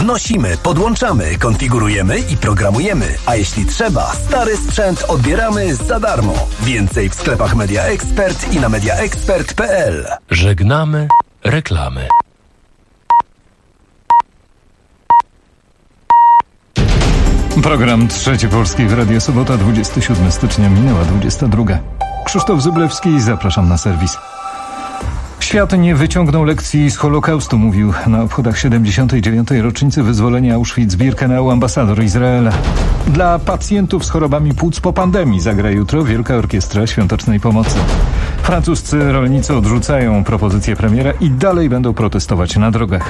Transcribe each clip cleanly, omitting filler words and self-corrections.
Wnosimy, podłączamy, konfigurujemy i programujemy. A jeśli trzeba, stary sprzęt odbieramy za darmo. Więcej w sklepach Media Expert i na mediaexpert.pl. Żegnamy reklamy. Program Trzeci Polski w Radio Sobota, 27 stycznia, minęła 22. Krzysztof Zyblewski, zapraszam na serwis. Świat nie wyciągnął lekcji z Holokaustu, mówił na obchodach 79. rocznicy wyzwolenia Auschwitz-Birkenau ambasador Izraela. Dla pacjentów z chorobami płuc po pandemii zagra jutro Wielka Orkiestra Świątecznej Pomocy. Francuscy rolnicy odrzucają propozycję premiera i dalej będą protestować na drogach.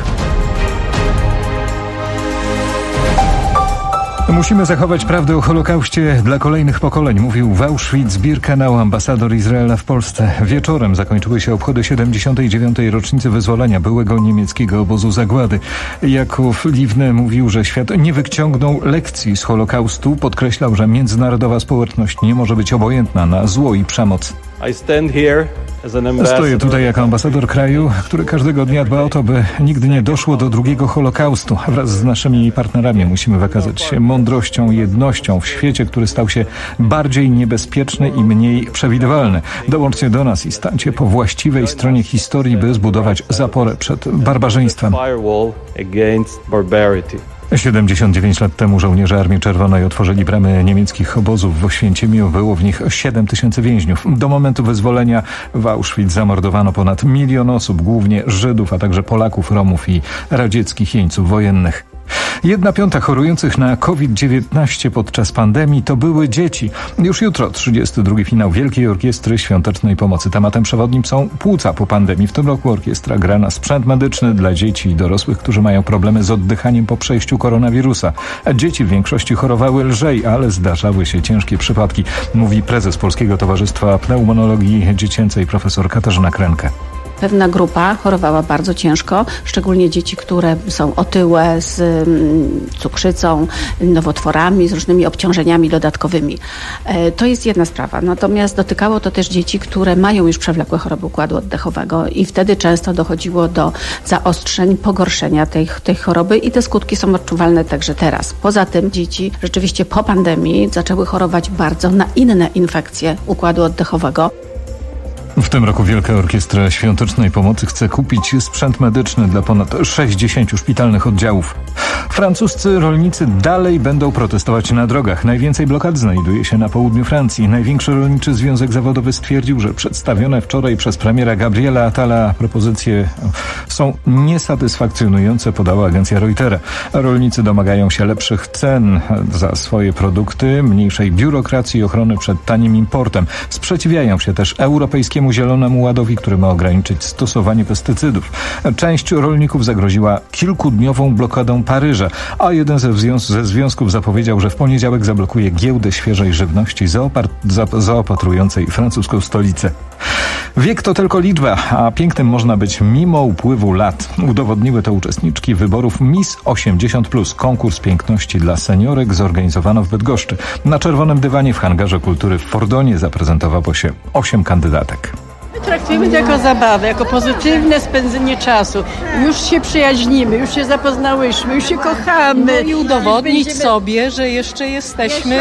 Musimy zachować prawdę o Holokauście dla kolejnych pokoleń, mówił w Auschwitz-Birkenau ambasador Izraela w Polsce. Wieczorem zakończyły się obchody 79. rocznicy wyzwolenia byłego niemieckiego obozu zagłady. Jakub Liwny mówił, że świat nie wyciągnął lekcji z Holokaustu. Podkreślał, że międzynarodowa społeczność nie może być obojętna na zło i przemoc. Stoję tutaj jako ambasador kraju, który każdego dnia dba o to, by nigdy nie doszło do drugiego Holokaustu. Wraz z naszymi partnerami musimy wykazać się mądrością, jednością w świecie, który stał się bardziej niebezpieczny i mniej przewidywalny. Dołączcie do nas i stańcie po właściwej stronie historii, by zbudować zaporę przed barbarzyństwem. 79 lat temu żołnierze Armii Czerwonej otworzyli bramy niemieckich obozów w Oświęcimiu. Było w nich 7 000 więźniów. Do momentu wyzwolenia w Auschwitz zamordowano ponad 1 milion osób, głównie Żydów, a także Polaków, Romów i radzieckich jeńców wojennych. 1/5 chorujących na COVID-19 podczas pandemii to były dzieci. Już jutro 32. finał Wielkiej Orkiestry Świątecznej Pomocy. Tematem przewodnim są płuca po pandemii. W tym roku orkiestra gra na sprzęt medyczny dla dzieci i dorosłych, którzy mają problemy z oddychaniem po przejściu koronawirusa. Dzieci w większości chorowały lżej, ale zdarzały się ciężkie przypadki, mówi prezes Polskiego Towarzystwa Pneumonologii Dziecięcej profesor Katarzyna Krenkę. Pewna grupa chorowała bardzo ciężko, szczególnie dzieci, które są otyłe, z cukrzycą, nowotworami, z różnymi obciążeniami dodatkowymi. To jest jedna sprawa. Natomiast dotykało to też dzieci, które mają już przewlekłe choroby układu oddechowego i wtedy często dochodziło do zaostrzeń, pogorszenia tej choroby i te skutki są odczuwalne także teraz. Poza tym dzieci rzeczywiście po pandemii zaczęły chorować bardzo na inne infekcje układu oddechowego. W tym roku Wielka Orkiestra Świątecznej Pomocy chce kupić sprzęt medyczny dla ponad 60 szpitalnych oddziałów. Francuscy rolnicy dalej będą protestować na drogach. Najwięcej blokad znajduje się na południu Francji. Największy rolniczy związek zawodowy stwierdził, że przedstawione wczoraj przez premiera Gabriela Attala propozycje są niesatysfakcjonujące, podała agencja Reutera. Rolnicy domagają się lepszych cen za swoje produkty, mniejszej biurokracji i ochrony przed tanim importem. Sprzeciwiają się też Europejskiemu Zielonemu Ładowi, który ma ograniczyć stosowanie pestycydów. Część rolników zagroziła kilkudniową blokadą Paryża, a jeden ze związków zapowiedział, że w poniedziałek zablokuje giełdę świeżej żywności zaopatrującej francuską stolicę. Wiek to tylko liczba, a pięknym można być mimo upływu lat. Udowodniły to uczestniczki wyborów Miss 80+. Konkurs piękności dla seniorek zorganizowano w Bydgoszczy. Na czerwonym dywanie w hangarze kultury w Fordonie zaprezentowało się 8 kandydatek. Traktujemy to jako zabawę, jako pozytywne spędzenie czasu. Już się przyjaźnimy, już się zapoznałyśmy, już się kochamy. No i udowodnić sobie, że jeszcze jesteśmy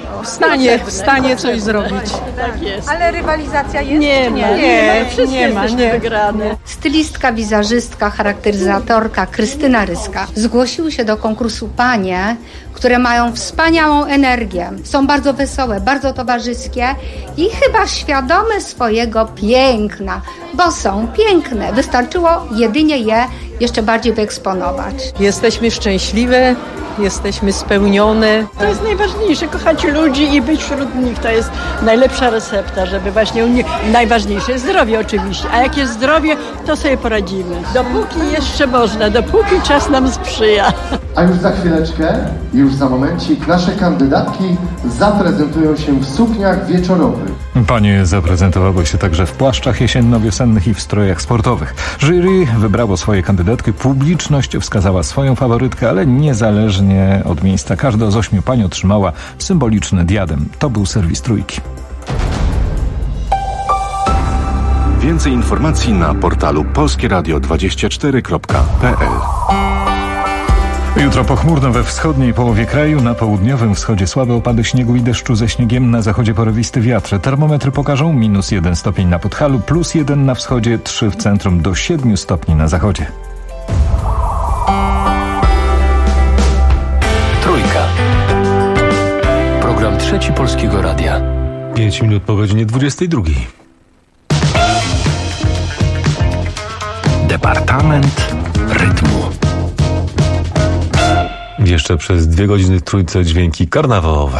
w stanie coś zrobić. Tak jest. Ale rywalizacja jest? Nie ma. Wygrane. Stylistka, wizerzystka, charakteryzatorka Krystyna Ryska. Zgłosiły się do konkursu panie, które mają wspaniałą energię. Są bardzo wesołe, bardzo towarzyskie i chyba świadome swojego piękna, bo są piękne. Wystarczyło jedynie je jeszcze bardziej wyeksponować. Jesteśmy szczęśliwe, jesteśmy spełnione. To jest najważniejsze, kochać ludzi i być wśród nich. To jest najlepsza recepta, żeby właśnie najważniejsze jest zdrowie oczywiście. A jak jest zdrowie, to sobie poradzimy. Dopóki jeszcze można, dopóki czas nam sprzyja. A już za chwileczkę, już za momencik, nasze kandydatki zaprezentują się w sukniach wieczorowych. Panie zaprezentowały się także w płaszczach jesienno-wiosennych i w strojach sportowych. Jury wybrało swoje kandydatki, publiczność wskazała swoją faworytkę, ale niezależnie od miejsca każda z 8 pań otrzymała symboliczny diadem. To był serwis Trójki. Więcej informacji na portalu polskieradio24.pl. Jutro pochmurno we wschodniej połowie kraju, na południowym wschodzie słabe opady śniegu i deszczu ze śniegiem, na zachodzie porywisty wiatr. Termometry pokażą -1 stopień na Podhalu, +1 na wschodzie, 3 w centrum, do 7 stopni na zachodzie. Trójka. Program Trzeci Polskiego Radia. 5 minut po godzinie 22. Departament Rytmu. Jeszcze przez 2 godziny w Trójce dźwięki karnawałowe.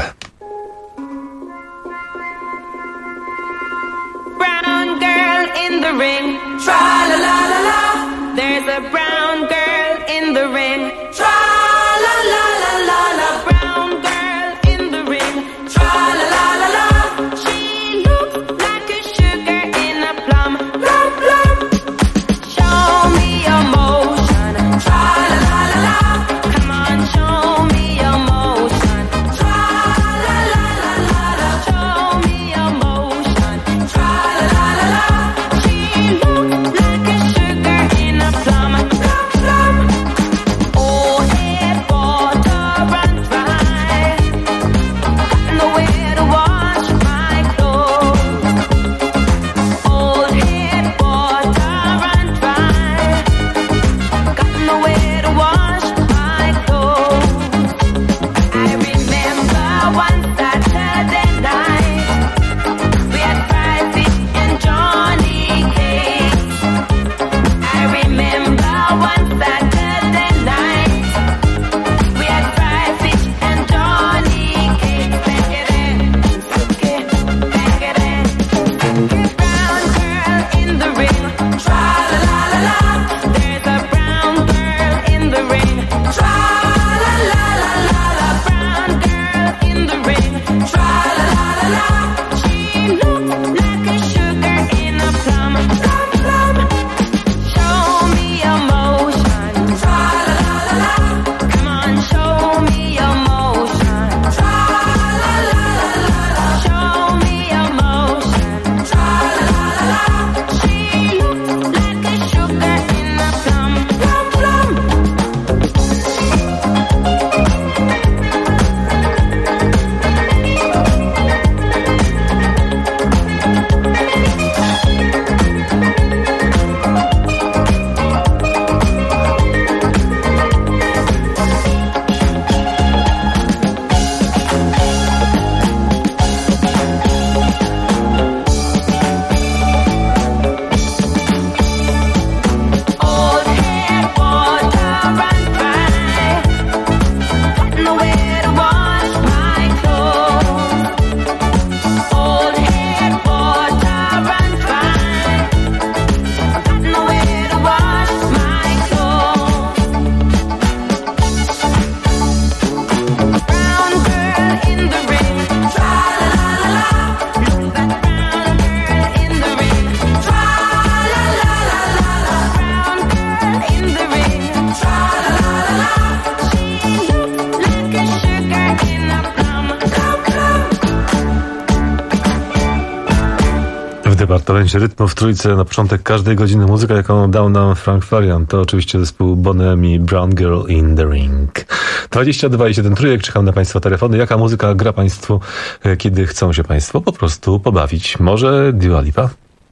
Brown girl in the ring, tra la la la la. There's a brown girl in the ring, tra la la la la la. Brown girl in the ring, tra la la la la. She looks like a sugar in a plum, plum plum. Show me your motion, tra la la la la. Come on, show me your motion, tra la la la la la. Show me your motion, tra la la la la. She looks like a sugar in a plum, plum plum. Oh, head water run dry, got nowhere to wash my clothes. Old head water run dry, got nowhere to wash my clothes. I remember one Saturday night, we had fried fish and Johnny cakes. I remember one Saturday night, we had fried fish and Johnny cakes. Pack it in, pack it in. Brown girl in the ring, tra la la la la. There's a brown girl in the ring, tra la la la la la. Brown girl in the ring, tra la la la la. She looks like a sugar in a plum, plum plum. Show me your motion, tra la la la la. Come on, show me your motion, tra la la la la la. Show me your motion, tra la la la la. She looks like a sugar in a plum, plum plum. Old head water run dry, got nowhere to wash my clothes. Old head water run dry, got nowhere to wash my clothes. Brown girl in the ring, tra la la la la. Look that brown girl in the ring, tra la la la la la. Brown girl in the ring, tra la la la la. She looks like a sugar in a plum, plum plum. W Departamencie Rytmu w Trójce na początek każdej godziny muzyka, jaką dał nam Frank Farian. To oczywiście zespół Bonham i Brown Girl in the Ring. 22 i 7 trójek, czekam na Państwa telefony. Jaka muzyka gra Państwu, kiedy chcą się Państwo po prostu pobawić? Może Dua Lipa?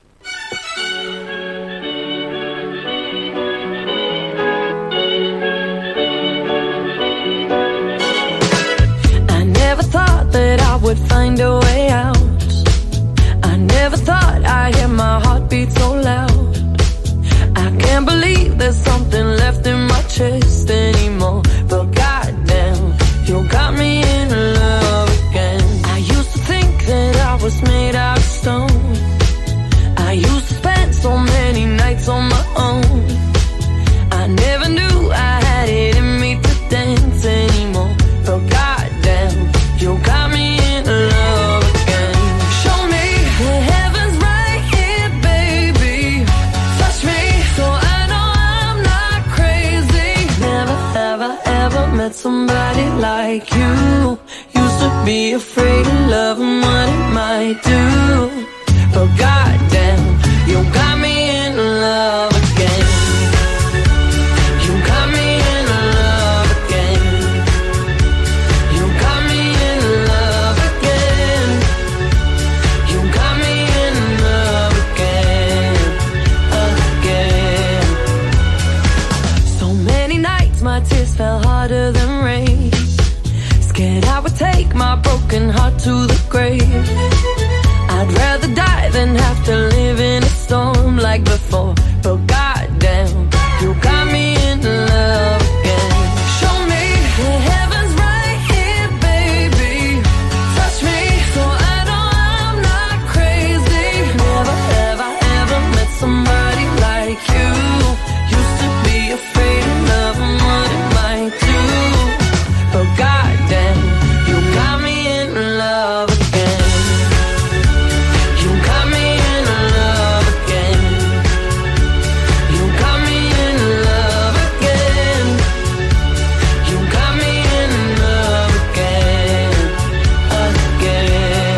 I never thought that I would find a way out. I never thought I'd hear my heartbeat so loud. I can't believe there's something left in my chest anymore. But goddamn, you got me in love again. I used to think that I was made out of stone. I used to spend so many nights on my own. I never knew I had it in me to dance anymore. But goddamn, you got me in love again. Show me the heavens right here, baby. Touch me so I know I'm not crazy. Never ever ever met somebody like you. Used to be afraid of love and what it might do. But goddamn, you got me in love again. You got me in love again. tears fell harder than rain. Scared I would take my broken heart to the grave. I'd rather die than have to live in a storm like before. But goddamn, you got me in love again. Show me the heavens right here, baby. Touch me so I know I'm not crazy. Never have I ever met somebody like you. Used to be afraid of love and what it might do. But goddamn, you got me in love again. You got me in love again. You got me in love again. You got me in love again, again.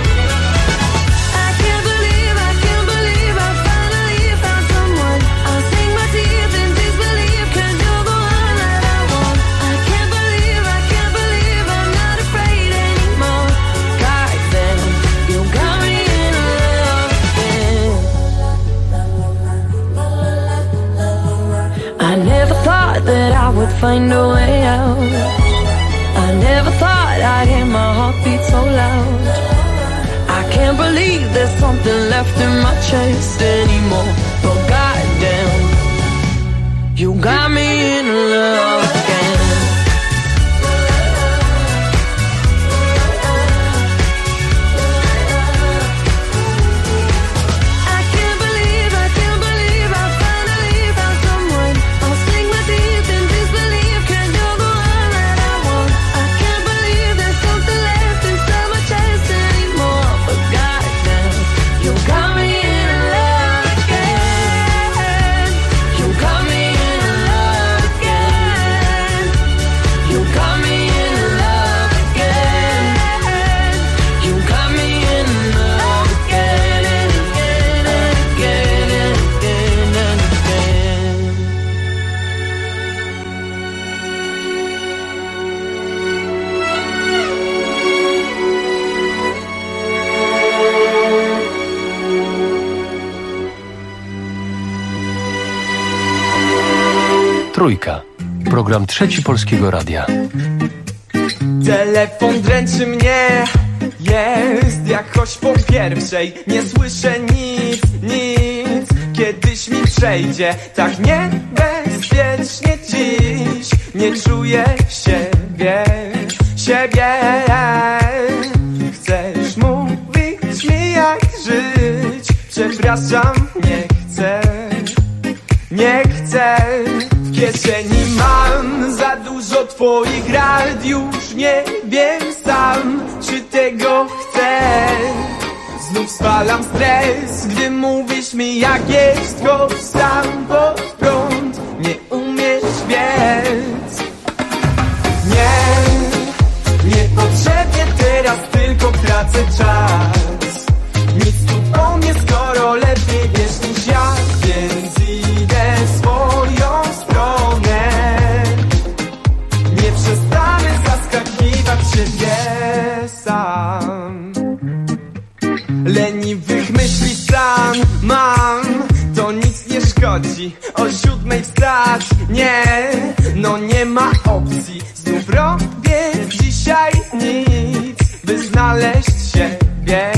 I can't believe I finally found someone. I'll sink my teeth in disbelief, 'cause you're the one that I want. I can't believe I'm not afraid anymore. Goddamn, you got me in love again. I never thought that I would find a way out. I never thought I'd hear my heartbeat so loud. I can't believe there's something left in my chest anymore. But goddamn, you got me in love again. I can't believe I finally found someone. I'll sink my teeth in disbelief, 'cause you're the one that I want. I can't believe there's something left inside my chest anymore. But goddamn, you got me in love again. You got me in love again. You got me in love again. You got me in love again and again and again and again and again. Trójka. Program Trzeci Polskiego Radia. Telefon dręczy mnie, jest jakoś po pierwszej. Nie słyszę nic, kiedyś mi przejdzie. Tak niebezpiecznie dziś, nie czuję siebie. Chcesz mówić mi jak żyć? Przepraszam, nie chcę. W kieszeni mam za dużo twoich rad. Już nie wiem sam, czy tego chcę. Znów spalam stres, gdy mówisz mi jak jest. Choć sam pod prąd nie umiesz biec. Niepotrzebnie teraz tylko tracę czas. Nic tu po mnie, skoro lepiej wiesz niż ja. Więc idę swoją stronę. Nie przestanę zaskakiwać siebie sam. Leniwych myśli stan mam, to nic nie szkodzi. O 7:00 wstać, nie ma opcji. Znów robię dzisiaj nic, by znaleźć siebie.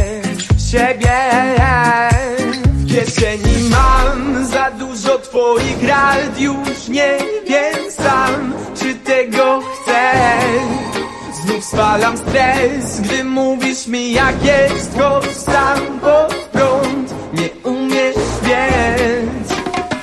W kieszeni mam za dużo twoich rad. Już nie wiem sam, czy tego chcę. Znów spalam stres, gdy mówisz mi jak jest. Choć sam pod prąd nie umiesz więc.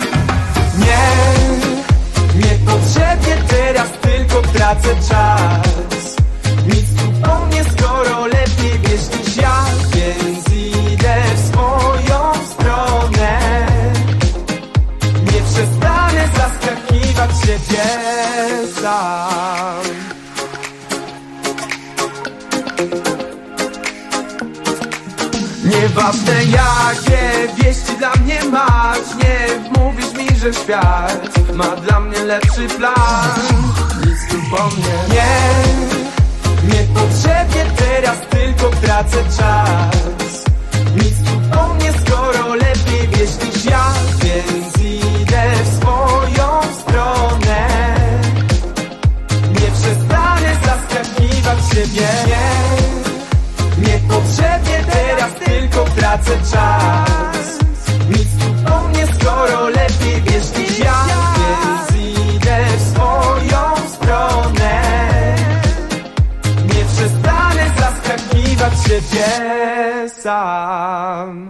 Niepotrzebnie teraz tylko tracę czas. Nic tu po mnie, skoro lepiej wiesz niż ja. Więc idę w swoją stronę. Nie przestanę zaskakiwać siebie sam. Nieważne jakie wieści dla mnie masz. Nie mówisz mi, że świat ma dla mnie lepszy plan. Nic tu po mnie niepotrzebnie teraz tylko tracę czas. Nic tu po mnie, skoro lepiej wiesz niż ja. Więc idę w swoją stronę. sam.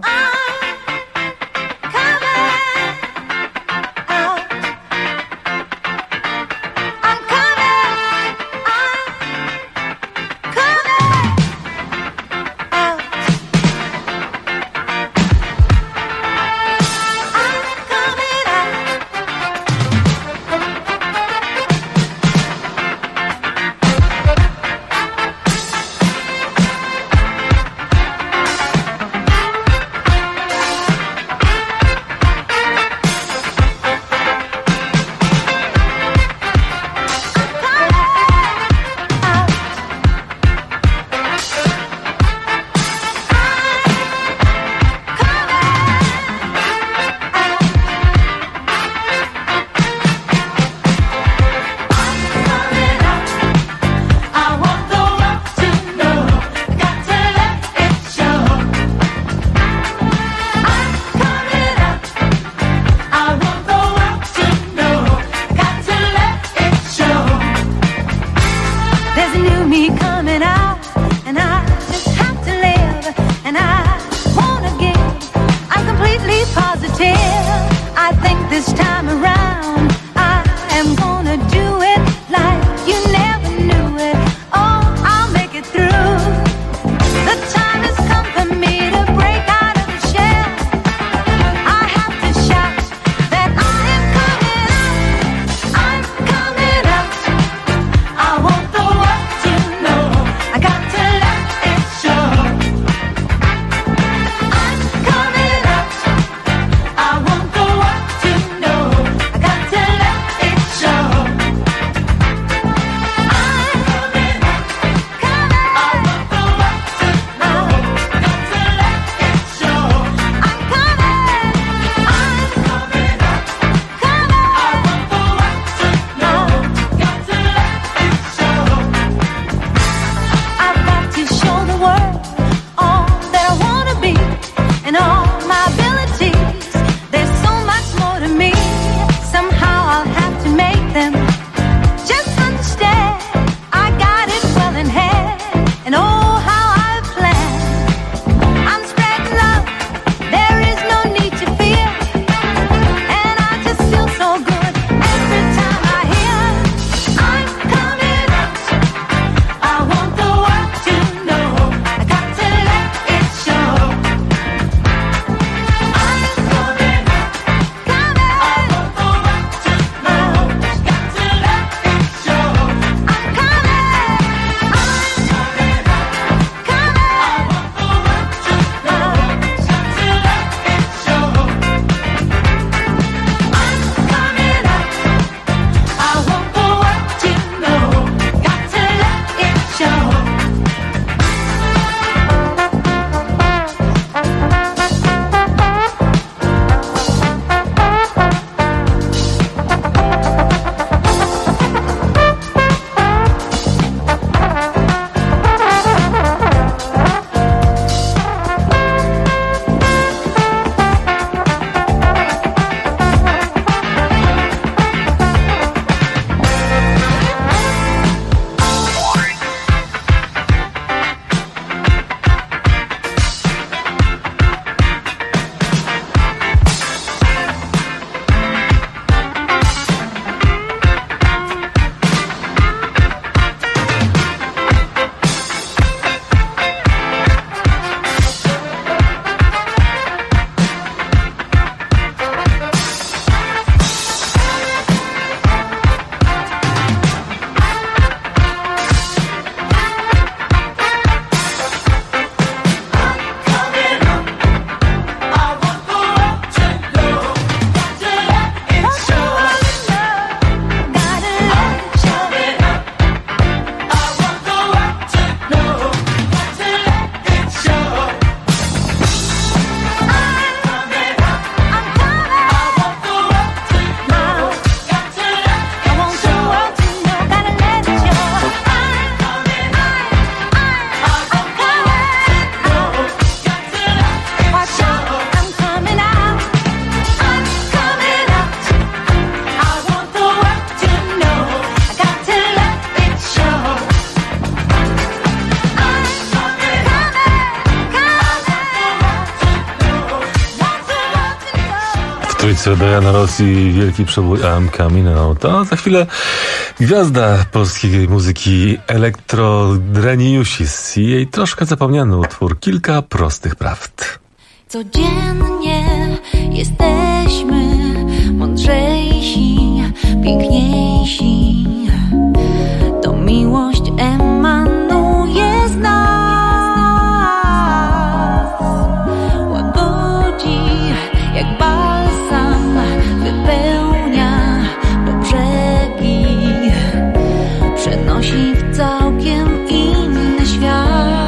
Got to końcu Diana Ross i wielki przebój I'm Coming Out. A za chwilę gwiazda polskiej muzyki Elektro Dreniusis i jej troszkę zapomniany utwór Kilka prostych prawd. Codziennie jesteśmy mądrzejsi, piękniejsi. To miłość emanuje z nas, łagodzi jak balsam, wypełnia do brzegi, przenosi w całkiem inny świat.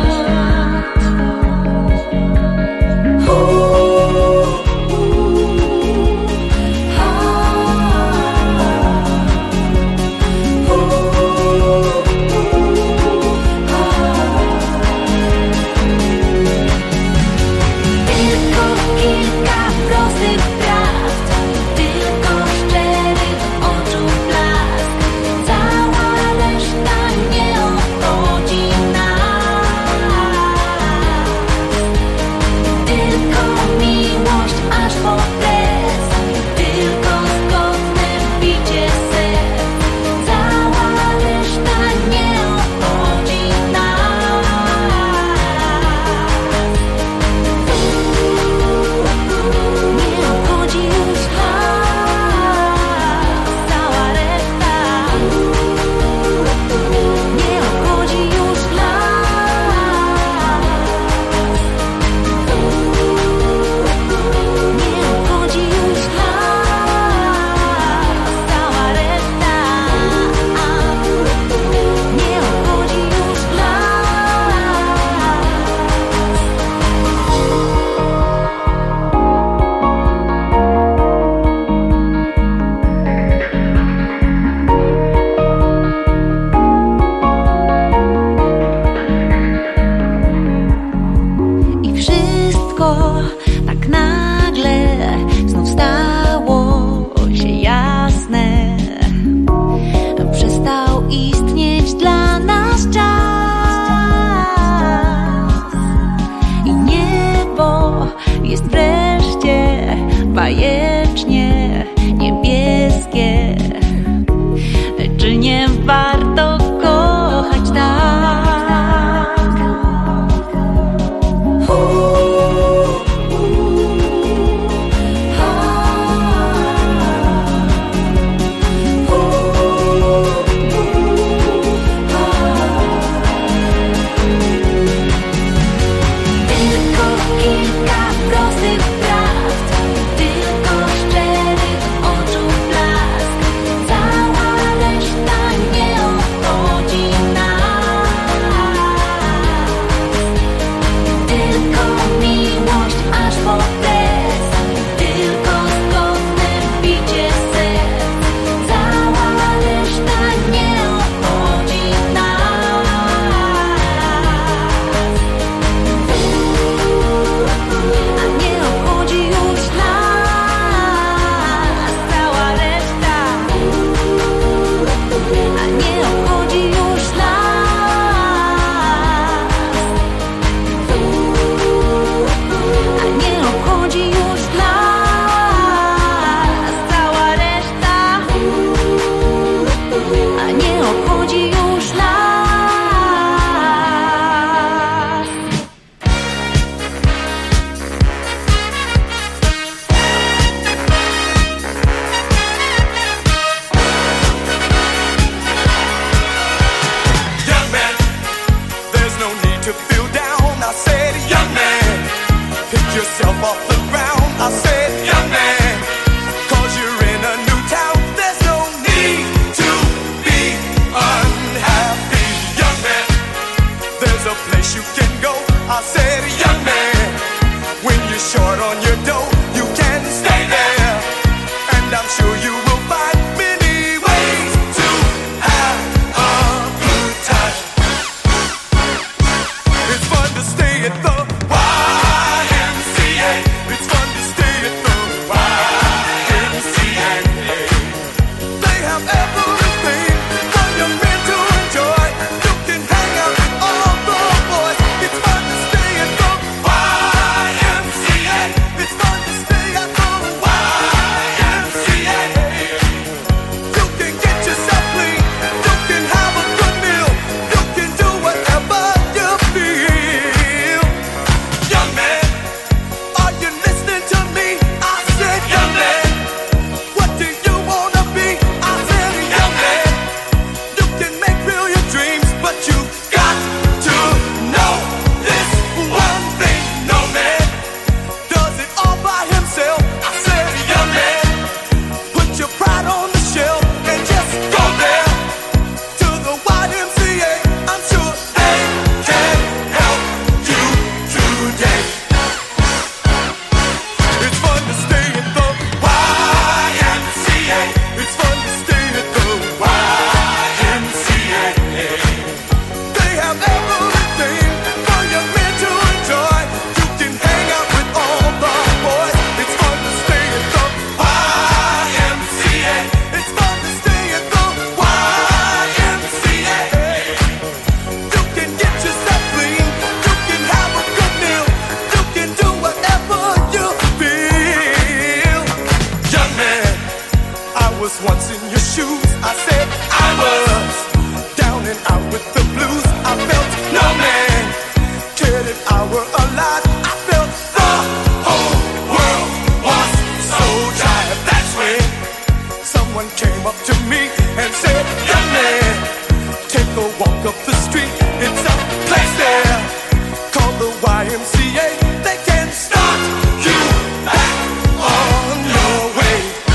take a walk up the street. It's a place there called the YMCA. They can start you back on your way.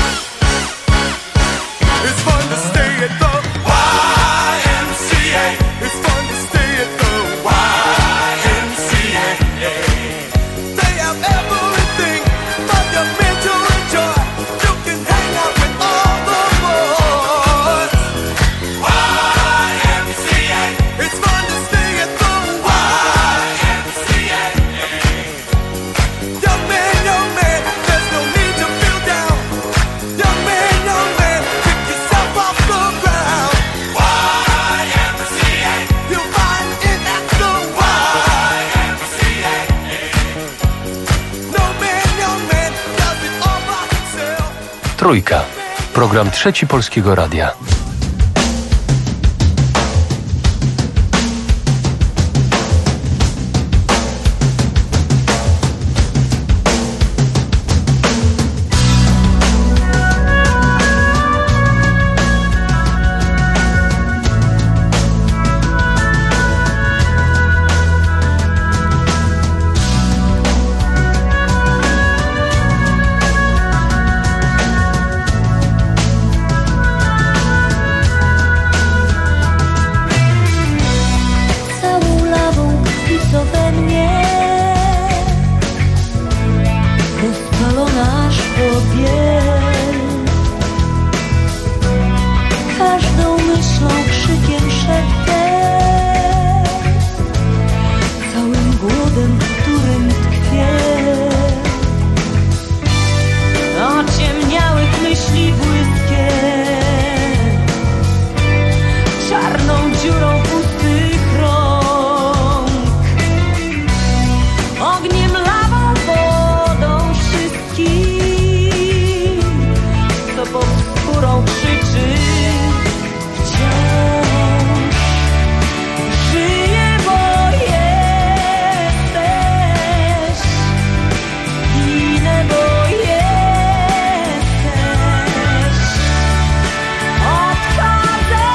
It's fun to stay at the YMCA. It's fun to stay at the YMCA. They have everything for your men to enjoy. You can hang out with all the boys. YMCA. It's fun to stay at the YMCA. Young man, there's no need to feel down. Young man, pick yourself off the ground. YMCA. You'll find it at the YMCA. No man, young man, does it all by himself. Trójka. Program Trzeci Polskiego Radia. Całą lawą co we mnie rozpalona aż po biel. Każdą myślą, krzykiem, szeptem, całym głodem, w którym tkwię. Ociemniałych myśli błyskiem, czarną dziurą pustych rąk, ogniem, lawą, wodą wszystkim, co pod skórą krzyczy wciąż. Żyję, bo jesteś, ginę, bo jesteś, odchodzę,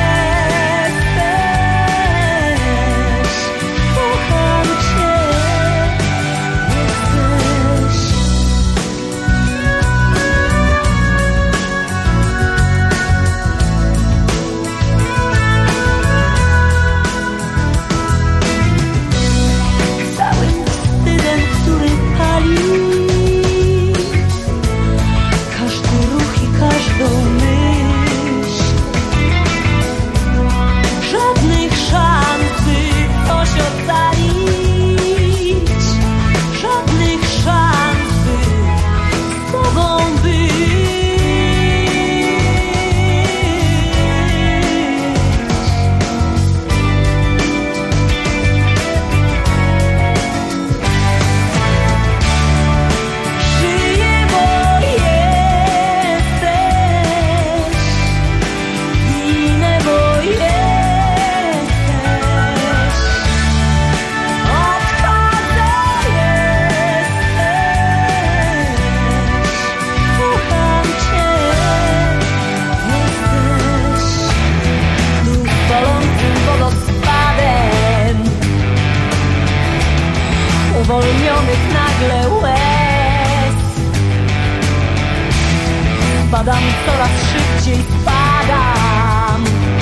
jesteś, kocham cię, jesteś. Całym wstydem, który pali każdy ruch i każdą myśl. Żadnych szans, by coś ocalić, żadnych szans, by z tobą być. Żyję, bo jesteś, ginę, bo jesteś, odchodzę, jesteś, kocham cię, jesteś. Tu palącym wodospadem uwolnionych nagle łez spadam, coraz szybciej spadam.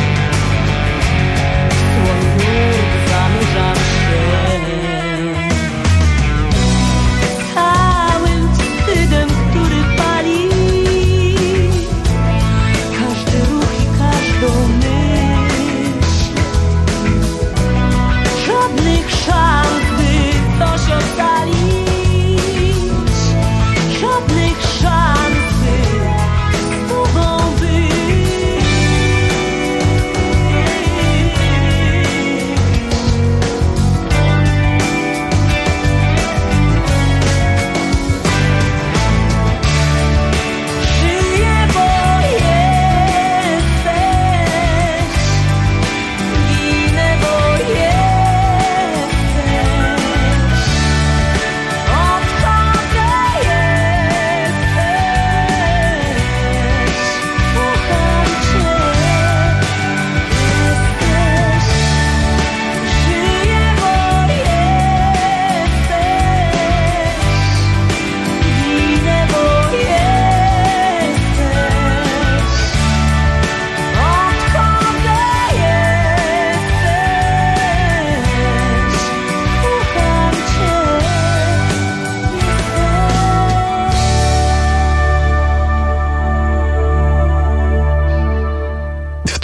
W słoń nurt zanurzam się. Całym wstydem, który pali każdy ruch i każdą myśl. Żadnych szans, by coś ocalić, żadnych szans, by z tobą być.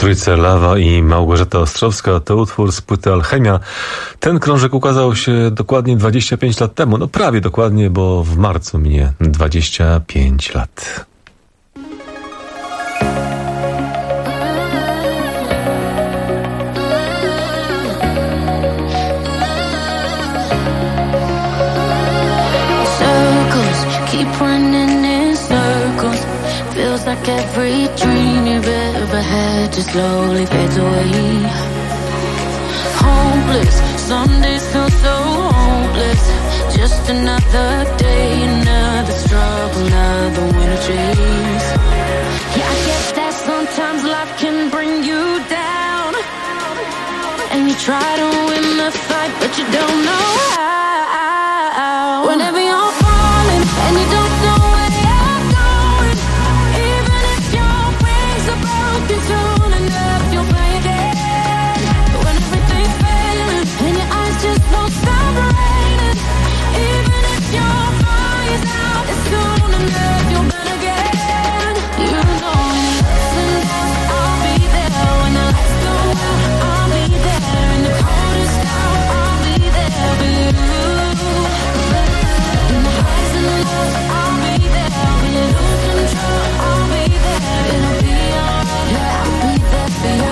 trójce Lawa i Małgorzata Ostrowska. To utwór z płyty Alchemia. Ten krążek ukazał się dokładnie 25 lat temu. No prawie dokładnie, bo w marcu minie 25 lat. Like every dream you've ever had just slowly fades away. Hopeless, some days feel so hopeless. Just another day, another struggle, another winter chase. Yeah, I guess that sometimes life can bring you down, and you try to win the fight, but you don't know how. Whenever you're falling and you don't know where you're going, even if your wings are broken soon enough, you'll fly again. When everything's failing and your eyes just won't stop raining, even if your fire's out, it's soon enough, you'll burn again. You know when the ups and downs, I'll be there. When the lights go out, I'll be there. In the coldest hour, I'll be there for you. In the highs and the lows, I'll be there. When you lose control, I'll be there. It'll be alright, yeah, I'll be there for you.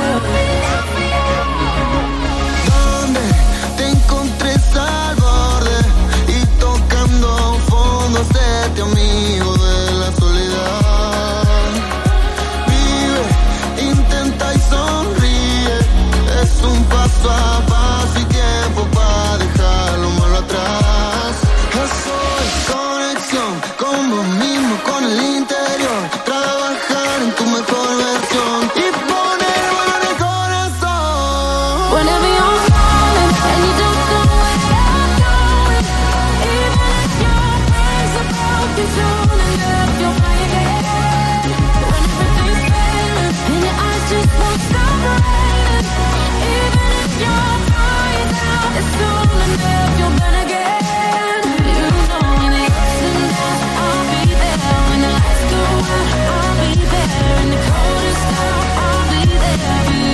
Donde te encontré al borde y tocando fondo, séte amigo de la soledad. Vive, intenta y sonríe, es un paso a paso y tiempo para dejar lo malo atrás. Soy conexión con vos mismo, con el interior, trabajar en tu mejor versión y poner valor en el corazón. Whenever you're falling and you don't know where you're going, even if your wings are broken soon enough, you'll fly again. When everything's failing and your eyes just won't stop raining, even if your fire's out, it's soon enough, you'll burn again. You know when the ups and downs, I'll be there. When the lights go out, I'll be there. In the coldest hour, I'll be there for you.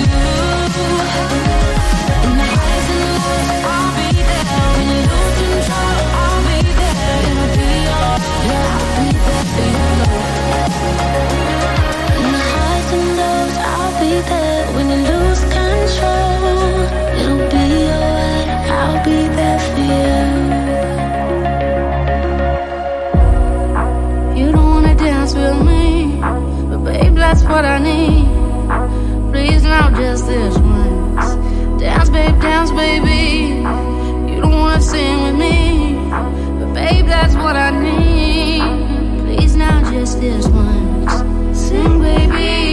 In the highs and the lows, I'll be there. When you lose control, I'll be there. It'll be alright, yeah, I'll be there for you. In the highs and lows, I'll be there. When you lose control, it'll be alright, I'll be there for you. You don't wanna dance with me, but babe, that's what I need. Please now, just this once. Dance, baby. You don't wanna sing with me, but babe, that's what I need. Please now, just this once. Sing, baby.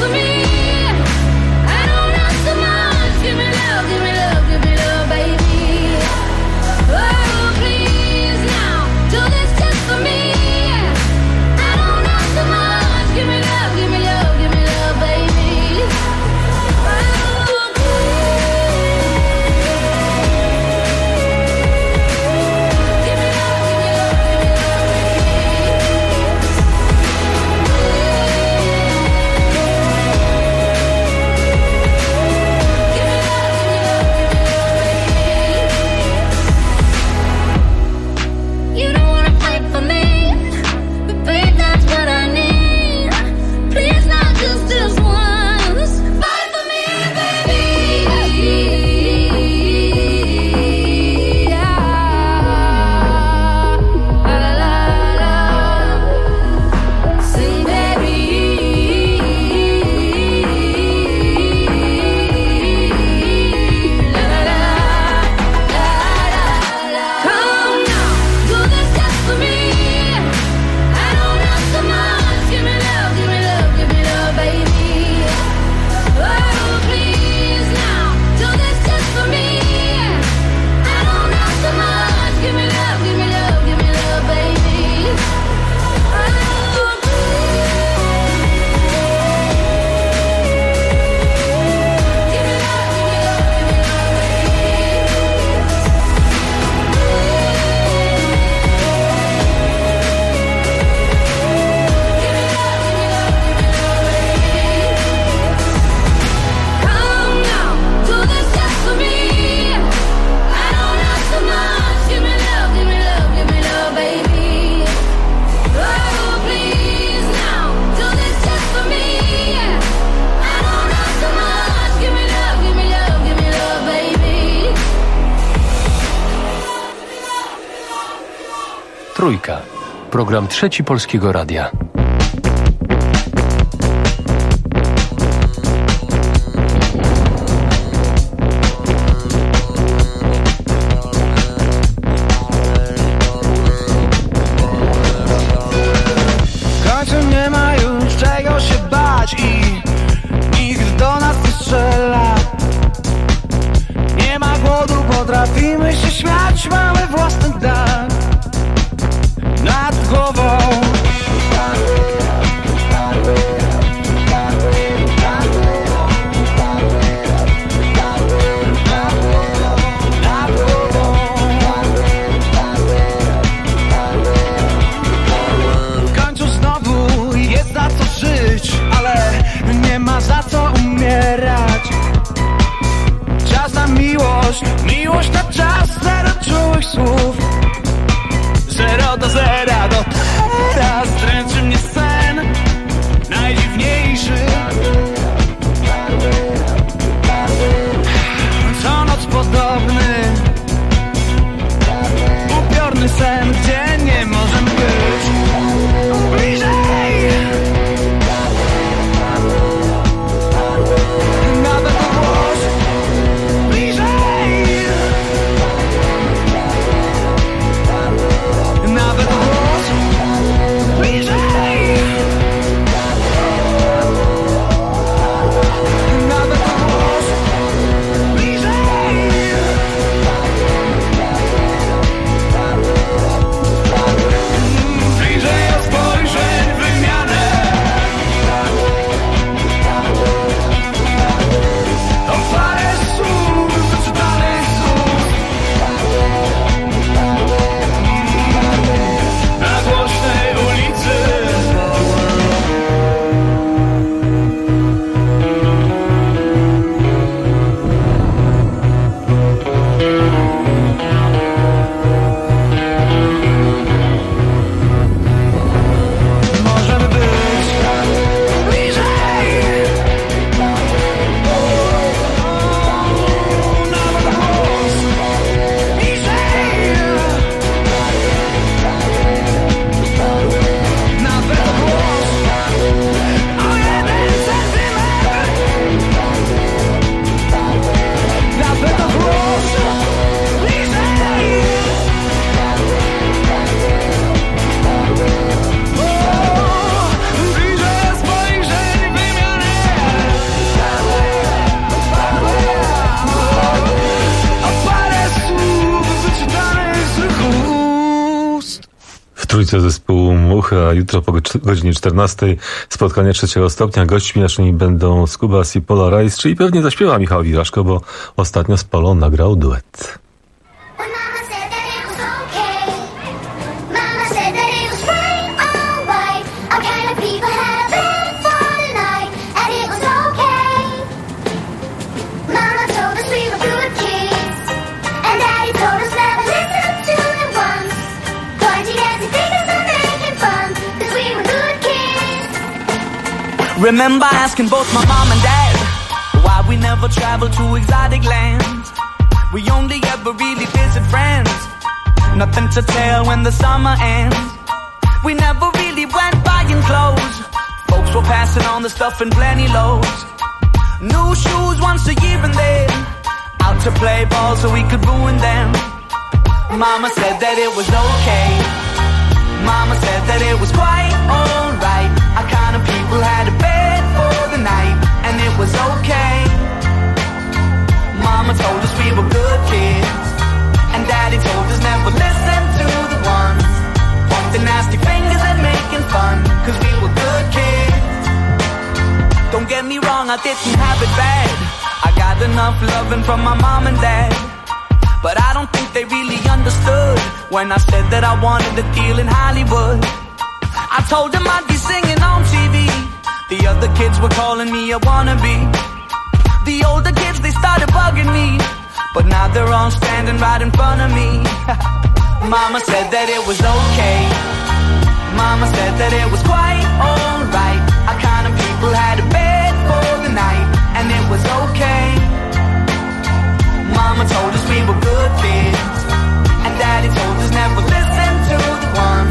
Baby Trójka. Program Trzeci Polskiego Radia. Nie ma już czego się bać i nikt do nas nie strzela. Nie ma głodu, potrafimy się śmiać, mamy własny dach nad głową. Ale nie ma za co umierać. Czas na miłość, miłość na czas. Zero czułych słów, 0 do 0 do teraz. Dręczy mnie sen najdziwniejszy. Co noc podobny, upiorny sen, gdzie nie możemy być bliżej. Trójce zespołu Muchy, a jutro po godzinie 14 spotkanie 3. stopnia. Gośćmi naszymi będą Skubas i Pola Rice, czyli pewnie zaśpiewa Michał Wiraszko, bo ostatnio z Polą nagrał duet. Remember asking both my mom and dad why we never traveled to exotic lands. We only ever really visit friends. Nothing to tell when the summer ends. We never really went buying clothes. Folks were passing on the stuff in plenty loads. New shoes once a year and then out to play ball so we could ruin them. Mama said that it was okay. Mama said that it was quite alright. Our kind of people had a bed for the night, and it was okay. Mama told us we were good kids, and Daddy told us never listen to the ones pointing nasty fingers and making fun, cause we were good kids. Don't get me wrong, I didn't have it bad. I got enough loving from my mom and dad, but I don't think they really understood when I said that I wanted a deal in Hollywood. I told them I'd be singing on TV. The other kids were calling me a wannabe. The older kids, they started bugging me, but now they're all standing right in front of me. Mama said that it was okay. Mama said that it was quite alright. Our kind of people had a bed for the night, and it was okay. Mama told us we were good kids, and Daddy told us never listen to the ones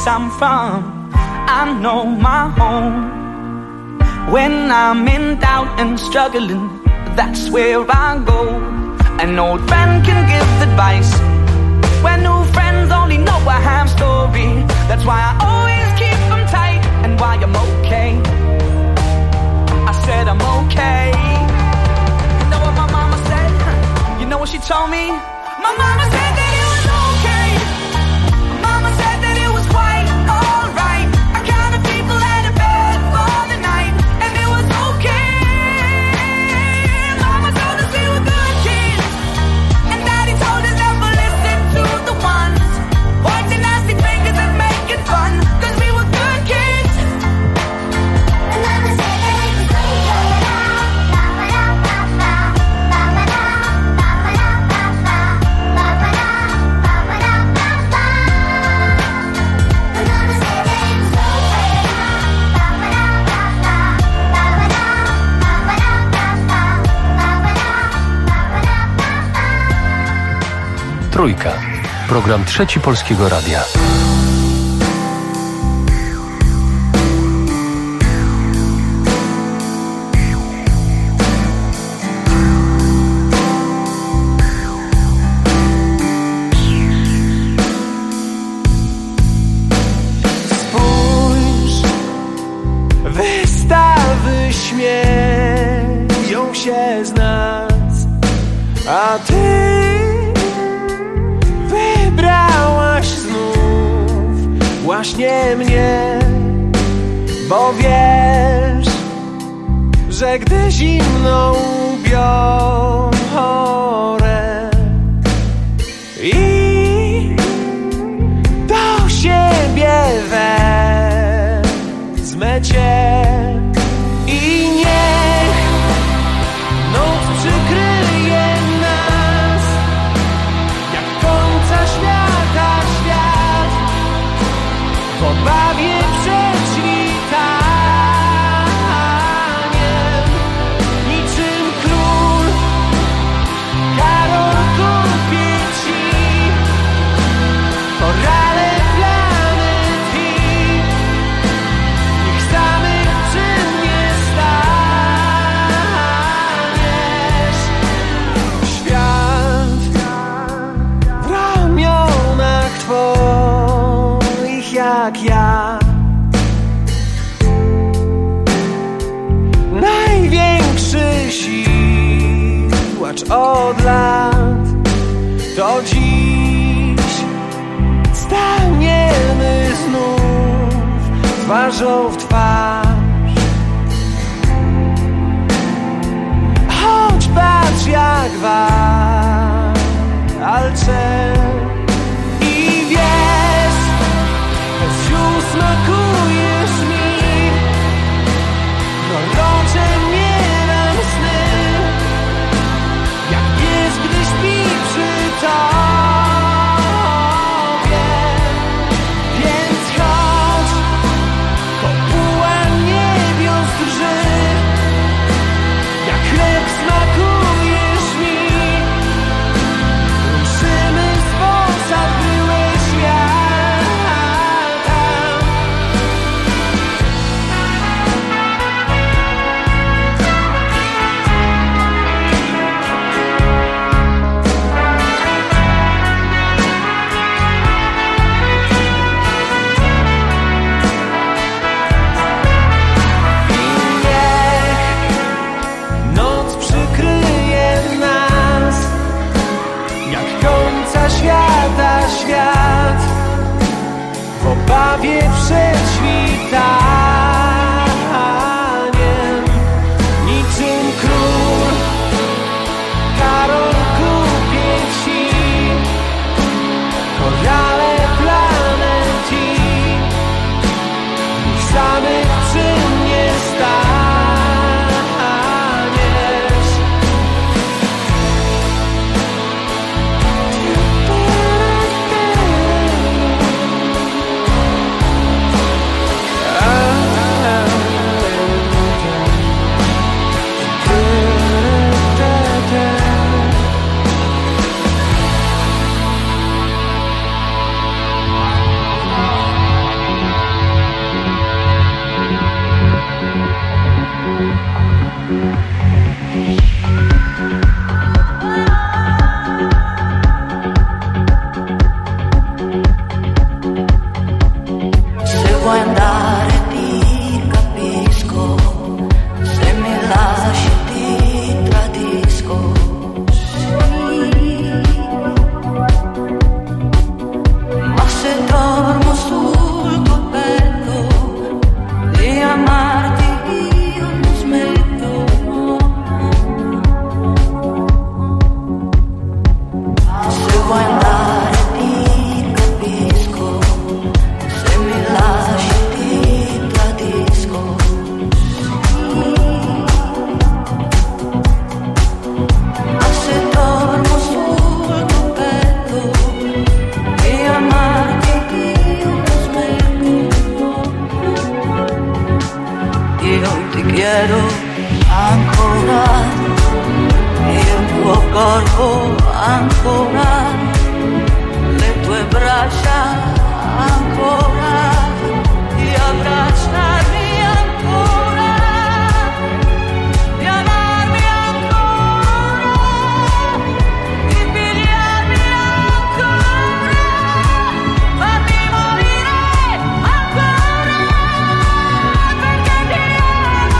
place I'm from, I know my home. When I'm in doubt and struggling, that's where I go. An old friend can give advice when new friends only know a half story. That's why I always keep them tight and why I'm okay. I said I'm okay. You know what my mama said? You know what she told me? My mama said that it was okay. Mama said that it was quite alright. I counted people out of bed for the night, and it was okay. Mama told us we were good kids, and Daddy told us never listen to the ones pointing nasty fingers and making fun, 'cause we were good kids. And Mama said that it was okay. Trójka. Program Trzeci Polskiego Radia. Spójrz, wystawy śmieją się z nas, a ty wybrałaś znów właśnie mnie, bo wiesz, że gdy zimną biorę i do siebie wezmę cię i niech noc przykryje nas, jak końca świata świat, pobawię przed świtaniem, niczym król Karol kupię ci korale planet i niech samych przy mnie staniesz. Świat w ramionach twoich jak ja, największy siłacz od lat, to dziś staniemy znów twarzą w twarz. Choć patrz jak walczę i wiesz, bez ziół smakujesz mi, gorące nie nam sny, jak pies, gdy śpi przy tobie. Więc chodź, kopuła niebios drży, jak chleb smakujesz mi, ruszymy spoza bryły świata. ricordo ancora le tue braccia, ancora di abbracciarmi ancora, di amarmi ancora, di pigliarmi ancora, farmi morire ancora, perché ti amo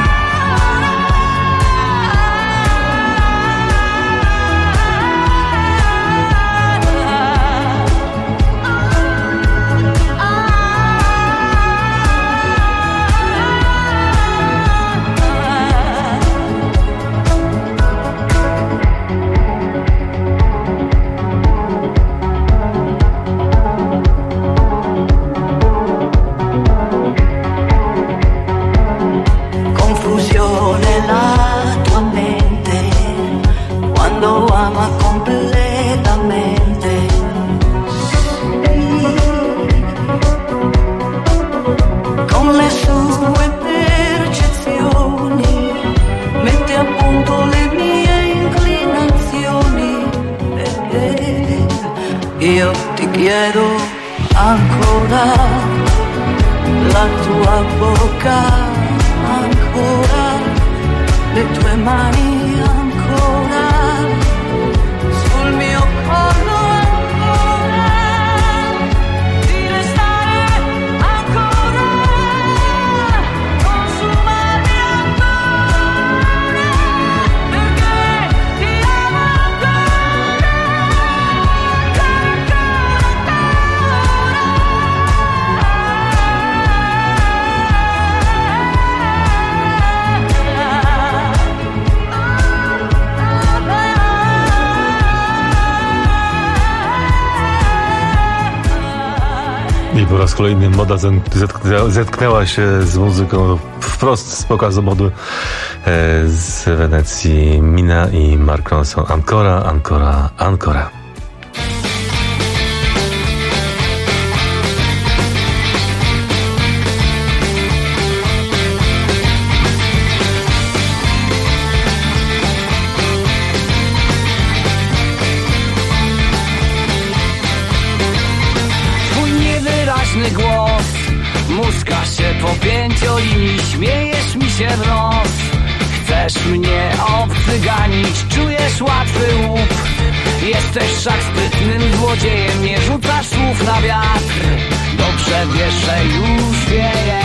confusione la tua mente quando ama completamente. Con le sue percezioni mette a punto le mie inclinazioni. Io ti chiedo ancora la tua bocca, ancora le tue mani, ancora sul mio collo, ancora di restare ancora, consumarmi ancora, perché ti amo ancora, I po raz kolejny moda zetknęła się z muzyką wprost z pokazu mody z Wenecji. Mina i Mark Ronson. Ancora, ancora, ancora. Głos muska się po pięciolinii, śmiejesz mi się w nos. Chcesz mnie obcyganić, czujesz łatwy łup. Jesteś wszak sprytnym złodziejem, nie rzucasz słów na wiatr. Dobrze wiesz, że już wieje.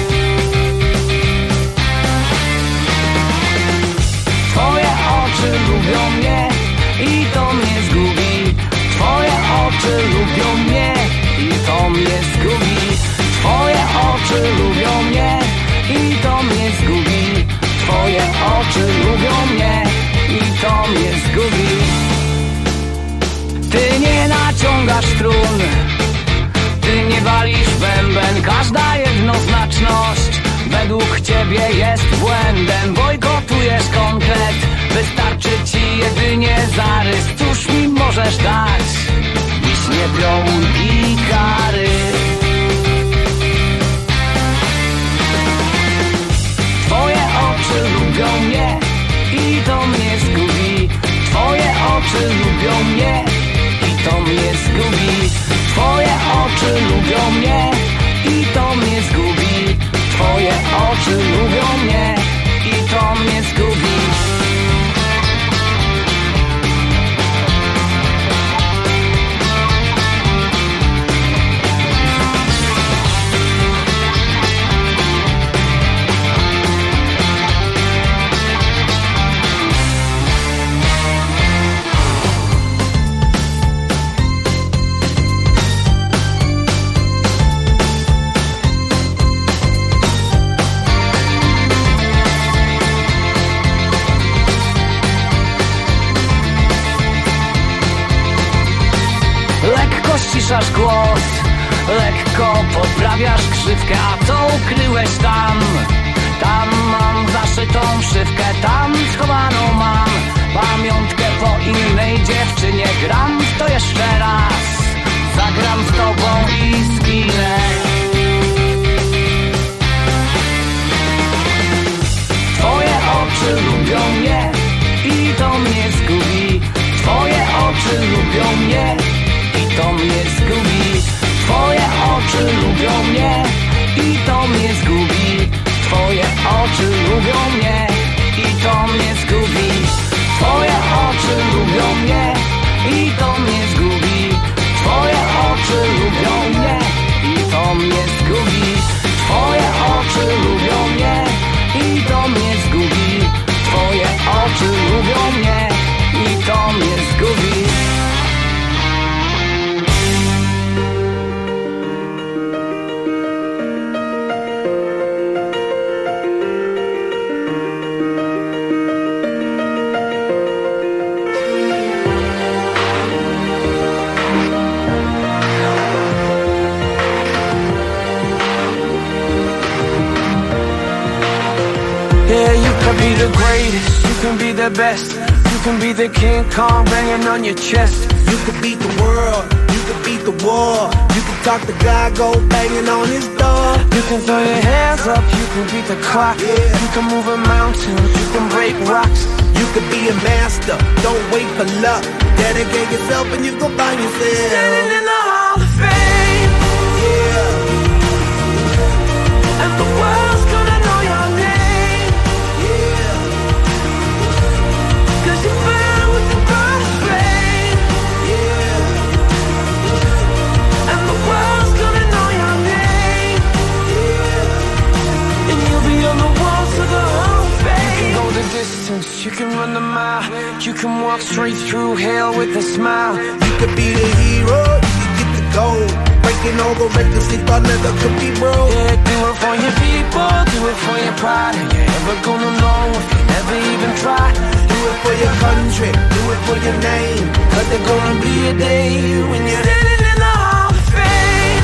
Twoje oczy lubią mnie i to mnie zgubi. Twoje oczy lubią mnie i to mnie zgubi. Twoje oczy lubią mnie i to mnie zgubi. Twoje oczy lubią mnie i to mnie zgubi. Ty nie naciągasz strun, ty nie walisz bęben. Każda jednoznaczność według ciebie jest błędem. Bojkotujesz konkret, wystarczy ci jedynie zarys. Cóż mi możesz dać? Wiśnie, piołun i kary. Twoje oczy lubią mnie i to mnie zgubi. Twoje oczy lubią mnie i to mnie zgubi. Twoje oczy lubią mnie i to mnie zgubi. Twoje oczy lubią mnie i to mnie zgubi. Ściszasz głos, lekko poprawiasz krzywkę. A co ukryłeś tam? Tam mam zaszytą szywkę, tam schowaną mam pamiątkę po innej dziewczynie. Gram w to jeszcze raz, zagram z tobą i zginę. Twoje oczy lubią mnie i to mnie zgubi. lubią mnie i to mnie zgubi. Twoje oczy lubią mnie i to mnie zgubi. Twoje oczy lubią mnie i to mnie zgubi. Twoje oczy lubią mnie i to mnie zgubi. Twoje oczy lubią mnie i to mnie zgubi. Twoje oczy lubią mnie i to mnie zgubi. Yeah, you can be the greatest, you can be the best. You can be the King Kong banging on your chest. You can beat the world, you can beat the war. You can talk the guy, go banging on his door. You can throw your hands up, you can beat the clock. Yeah. You can move a mountain, you can break rocks. You can be a master, don't wait for luck. Dedicate yourself and you go find yourself standing in the Hall of Fame. Yeah. And the world's gonna know your name. You can run the mile, you can walk straight through hell with a smile. You could be the hero, you can get the gold. Breaking all the records they thought never could be broke. Yeah, do it for your people, do it for your pride. And you're never gonna know if you never even try. Do it for your country, do it for your name. Cause there's gonna be a day when you're standing in the Hall of Fame.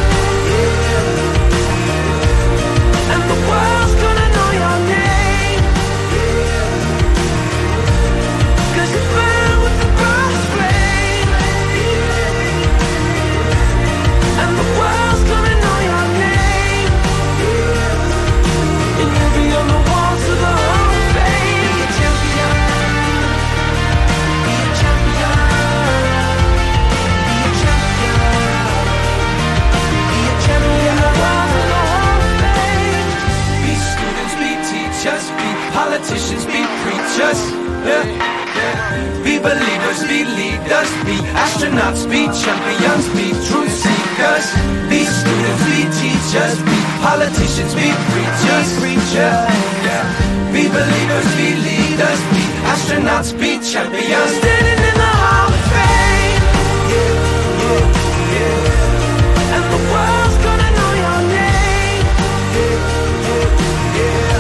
Yeah. And the world's gonna know your name. Politicians be preachers, yeah, yeah. Be believers, be leaders, be astronauts, be champions, be truth seekers. Be students, be teachers, be politicians, be preachers, yeah. Be believers, be leaders, be astronauts, be champions. Standing in the Hall of Fame, yeah, yeah, yeah. And the world's gonna know your name, yeah, yeah.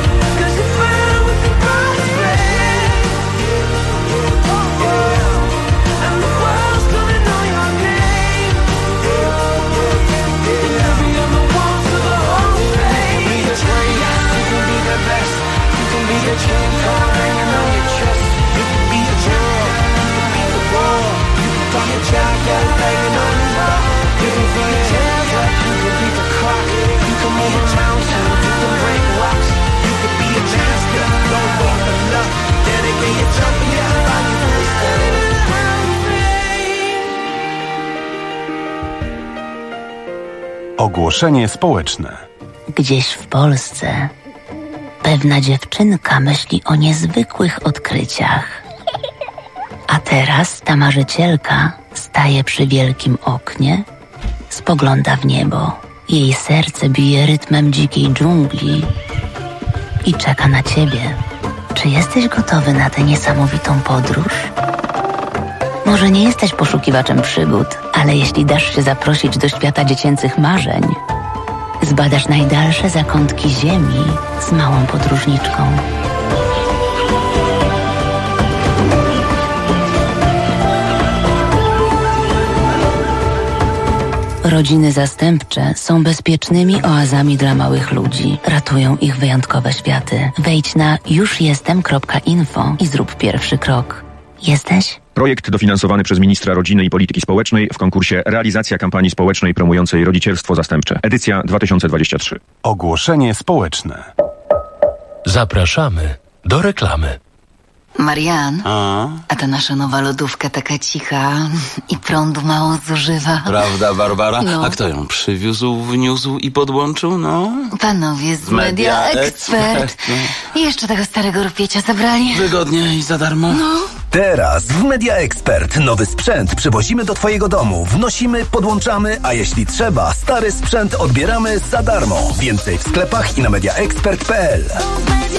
Ogłoszenie społeczne. Gdzieś w Polsce pewna dziewczynka myśli o niezwykłych odkryciach. A teraz ta marzycielka staje przy wielkim oknie, spogląda w niebo. Jej serce bije rytmem dzikiej dżungli i czeka na ciebie. Czy jesteś gotowy na tę niesamowitą podróż? Może nie jesteś poszukiwaczem przygód, ale jeśli dasz się zaprosić do świata dziecięcych marzeń, zbadasz najdalsze zakątki ziemi z małą podróżniczką. Rodziny zastępcze są bezpiecznymi oazami dla małych ludzi. Ratują ich wyjątkowe światy. Wejdź na jużjestem.info i zrób pierwszy krok. Jesteś? Projekt dofinansowany przez ministra rodziny i polityki społecznej w konkursie Realizacja kampanii społecznej promującej rodzicielstwo zastępcze. Edycja 2023. Ogłoszenie społeczne. Zapraszamy do reklamy. Marian, a ta nasza nowa lodówka taka cicha i prądu mało zużywa. Prawda, Barbara? No. A kto ją przywiózł, wniósł i podłączył, no? Panowie z Media Expert. I jeszcze tego starego rupiecia zabrali. Wygodnie i za darmo. No. Teraz w Media Expert nowy sprzęt przywozimy do twojego domu, wnosimy, podłączamy, a jeśli trzeba, stary sprzęt odbieramy za darmo. Więcej w sklepach i na mediaexpert.pl.